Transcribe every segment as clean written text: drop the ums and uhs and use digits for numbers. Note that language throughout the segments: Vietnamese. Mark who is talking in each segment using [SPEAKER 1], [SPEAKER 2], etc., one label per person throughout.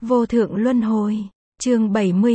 [SPEAKER 1] Vô thượng luân hồi. Chương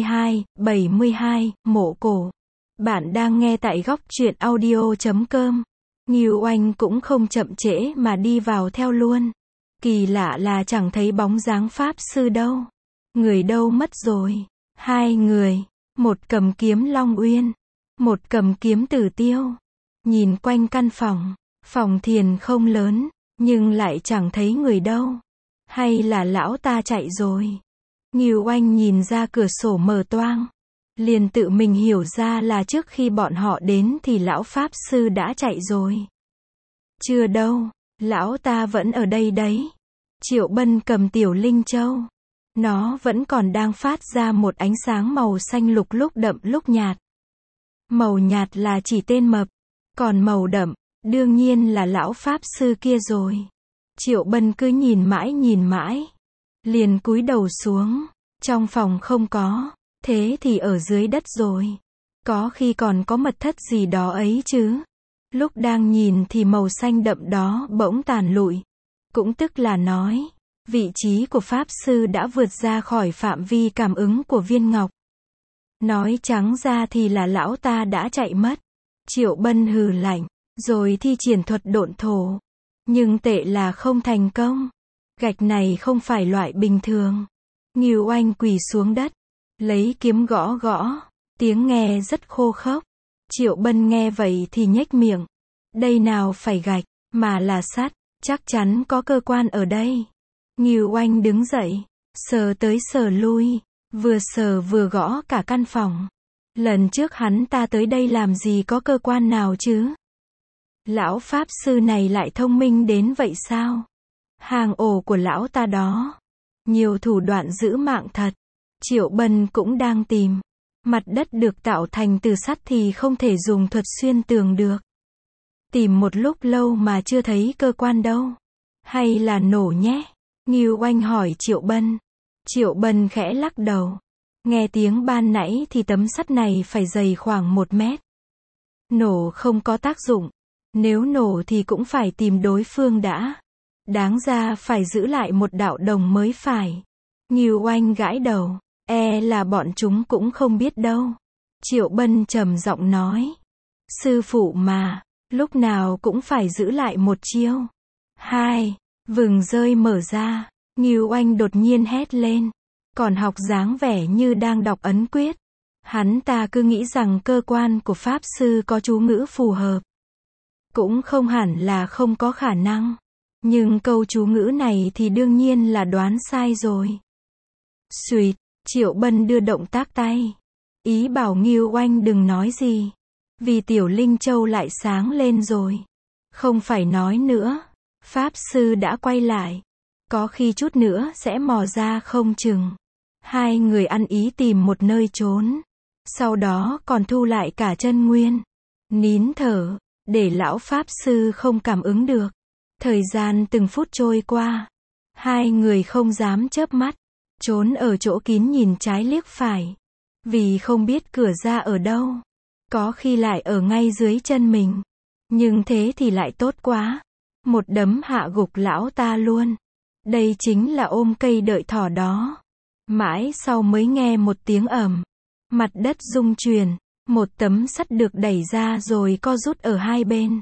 [SPEAKER 1] 72, mộ cổ. Bạn đang nghe tại góc truyện audio.com. Ngưu Oanh cũng không chậm trễ mà đi vào theo luôn. Kỳ lạ là chẳng thấy bóng dáng pháp sư đâu. Người đâu mất rồi? Hai người, một cầm kiếm Long Uyên, một cầm kiếm Tử Tiêu. Nhìn quanh căn phòng thiền không lớn, nhưng lại chẳng thấy người đâu. Hay là lão ta chạy rồi? Ngưu Oanh nhìn ra cửa sổ mở toang, liền tự mình hiểu ra là trước khi bọn họ đến thì lão pháp sư đã chạy rồi. Chưa đâu, lão ta vẫn ở đây đấy. Triệu Bân cầm tiểu linh châu. Nó vẫn còn đang phát ra một ánh sáng màu xanh lục lúc đậm lúc nhạt. Màu nhạt là chỉ tên mập, còn màu đậm, đương nhiên là lão pháp sư kia rồi. Triệu Bân cứ nhìn mãi, liền cúi đầu xuống. Trong phòng không có, thế thì ở dưới đất rồi. Có khi còn có mật thất gì đó ấy chứ. Lúc đang nhìn thì màu xanh đậm đó bỗng tàn lụi. Cũng tức là nói, vị trí của pháp sư đã vượt ra khỏi phạm vi cảm ứng của viên ngọc. Nói trắng ra thì là lão ta đã chạy mất. Triệu Bân hừ lạnh, rồi thi triển thuật độn thổ. Nhưng tệ là không thành công. Gạch này không phải loại bình thường. Ngưu Oanh quỳ xuống đất, lấy kiếm gõ, tiếng nghe rất khô khốc. Triệu Bân nghe vậy thì nhếch miệng. Đây nào phải gạch, mà là sắt, chắc chắn có cơ quan ở đây. Ngưu Oanh đứng dậy, sờ tới sờ lui, vừa sờ vừa gõ cả căn phòng. Lần trước hắn ta tới đây làm gì có cơ quan nào chứ? Lão pháp sư này lại thông minh đến vậy sao? Hang ổ của lão ta đó, nhiều thủ đoạn giữ mạng thật. Triệu Bân cũng đang tìm. Mặt đất được tạo thành từ sắt thì không thể dùng thuật xuyên tường được. Tìm một lúc lâu mà chưa thấy cơ quan đâu. Hay là nổ nhé? Ngưu Oanh hỏi Triệu Bân. Triệu Bân khẽ lắc đầu. Nghe tiếng ban nãy thì tấm sắt này phải dày khoảng 1 mét. Nổ không có tác dụng. Nếu nổ thì cũng phải tìm đối phương đã. Đáng ra phải giữ lại một đạo đồng mới phải. Ngưu Oanh gãi đầu. Là bọn chúng cũng không biết đâu. Triệu Bân trầm giọng nói. Sư phụ mà, lúc nào cũng phải giữ lại một chiêu. Vừng rơi mở ra. Ngưu Oanh đột nhiên hét lên. Còn học dáng vẻ như đang đọc ấn quyết. Hắn ta cứ nghĩ rằng cơ quan của pháp sư có chú ngữ phù hợp. Cũng không hẳn là không có khả năng. Nhưng câu chú ngữ này thì đương nhiên là đoán sai rồi. Xuỵt, Triệu Bân đưa động tác tay. Ý bảo Ngưu Oanh đừng nói gì. Vì tiểu linh châu lại sáng lên rồi. Không phải nói nữa. Pháp sư đã quay lại. Có khi chút nữa sẽ mò ra không chừng. Hai người ăn ý tìm một nơi trốn. Sau đó còn thu lại cả chân nguyên. Nín thở, để lão pháp sư không cảm ứng được. Thời gian từng phút trôi qua. Hai người không dám chớp mắt. Trốn ở chỗ kín nhìn trái liếc phải. Vì không biết cửa ra ở đâu. Có khi lại ở ngay dưới chân mình. Nhưng thế thì lại tốt quá. Một đấm hạ gục lão ta luôn. Đây chính là ôm cây đợi thỏ đó. Mãi sau mới nghe một tiếng ầm. Mặt đất rung chuyển. Một tấm sắt được đẩy ra rồi co rút ở hai bên.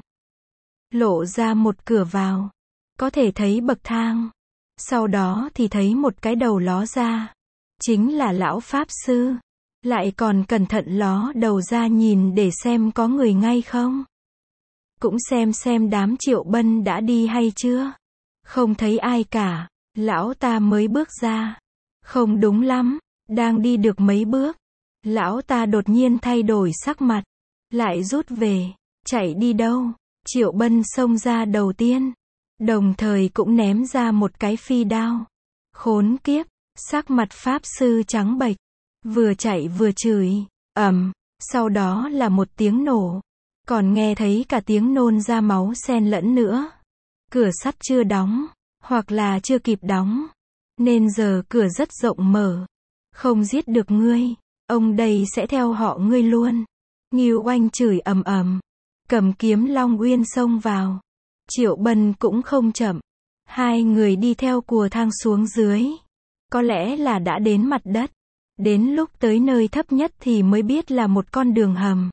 [SPEAKER 1] Lộ ra một cửa vào. Có thể thấy bậc thang. Sau đó thì thấy một cái đầu ló ra. Chính là lão pháp sư. Lại còn cẩn thận ló đầu ra nhìn để xem có người ngay không. Cũng xem đám Triệu Bân đã đi hay chưa. Không thấy ai cả. Lão ta mới bước ra. Không đúng lắm. Đang đi được mấy bước. Lão ta đột nhiên thay đổi sắc mặt. Lại rút về. Chạy đi đâu? Triệu Bân xông ra đầu tiên. Đồng thời cũng ném ra một cái phi đao. Khốn kiếp. Sắc mặt pháp sư trắng bệch. Vừa chạy vừa chửi. Sau đó là một tiếng nổ. Còn nghe thấy cả tiếng nôn ra máu xen lẫn nữa. Cửa sắt chưa đóng. Hoặc là chưa kịp đóng. Nên giờ cửa rất rộng mở. Không giết được ngươi. Ông đây sẽ theo họ ngươi luôn. Ngưu Oanh chửi ầm. Cầm kiếm Long Uyên xông vào. Triệu Bân cũng không chậm. Hai người đi theo cùa thang xuống dưới. Có lẽ là đã đến mặt đất. Đến lúc tới nơi thấp nhất thì mới biết là một con đường hầm.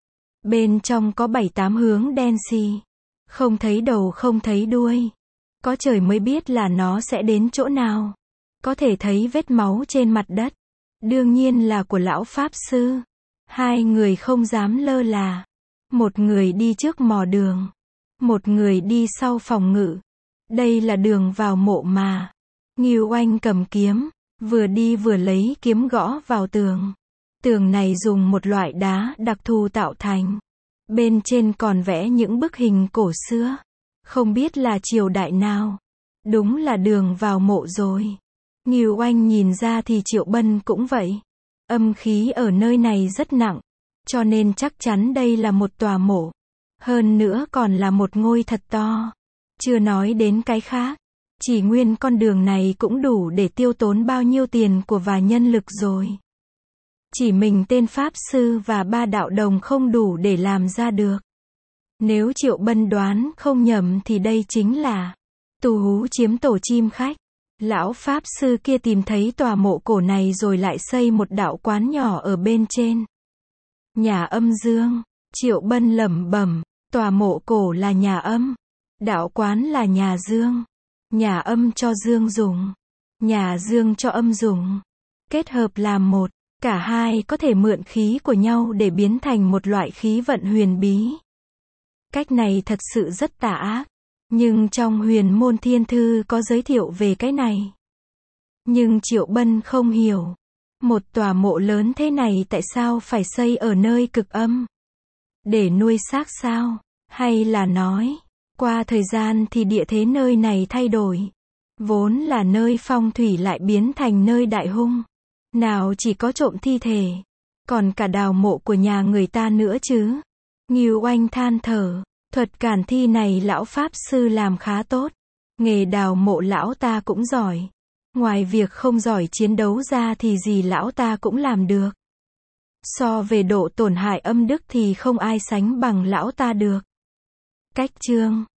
[SPEAKER 1] Bên trong có 7-8 hướng đen xì. Không thấy đầu không thấy đuôi. Có trời mới biết là nó sẽ đến chỗ nào. Có thể thấy vết máu trên mặt đất. Đương nhiên là của lão Pháp Sư. Hai người không dám lơ là. Một người đi trước mò đường. Một người đi sau phòng ngự. Đây là đường vào mộ mà. Ngưu Oanh cầm kiếm. Vừa đi vừa lấy kiếm gõ vào tường. Tường này dùng một loại đá đặc thù tạo thành. Bên trên còn vẽ những bức hình cổ xưa. Không biết là triều đại nào. Đúng là đường vào mộ rồi. Ngưu Oanh nhìn ra thì Triệu Bân cũng vậy. Âm khí ở nơi này rất nặng. Cho nên chắc chắn đây là một tòa mộ. Hơn nữa còn là một ngôi thật to. Chưa nói đến cái khác. Chỉ nguyên con đường này cũng đủ để tiêu tốn bao nhiêu tiền của và nhân lực rồi. Chỉ mình tên Pháp Sư và 3 đạo đồng không đủ để làm ra được. Nếu Triệu Bân đoán không nhầm thì đây chính là tù hú chiếm tổ chim khách. Lão Pháp Sư kia tìm thấy tòa mộ cổ này rồi lại xây một đạo quán nhỏ ở bên trên. Nhà âm dương. Triệu Bân lẩm bẩm, tòa mộ cổ là nhà âm. Đạo quán là nhà dương. Nhà âm cho dương dùng. Nhà dương cho âm dùng. Kết hợp làm một. Cả hai có thể mượn khí của nhau để biến thành một loại khí vận huyền bí. Cách này thật sự rất tà ác. Nhưng trong Huyền Môn Thiên Thư có giới thiệu về cái này. Nhưng Triệu Bân không hiểu. Một tòa mộ lớn thế này tại sao phải xây ở nơi cực âm? Để nuôi xác sao? Hay là nói, qua thời gian thì địa thế nơi này thay đổi. Vốn là nơi phong thủy lại biến thành nơi đại hung. Nào chỉ có trộm thi thể. Còn cả đào mộ của nhà người ta nữa chứ. Ngưu Oanh than thở. Thuật càn thi này lão Pháp Sư làm khá tốt. Nghề đào mộ lão ta cũng giỏi. Ngoài việc không giỏi chiến đấu ra thì gì lão ta cũng làm được. So về độ tổn hại âm đức thì không ai sánh bằng lão ta được. Cách chương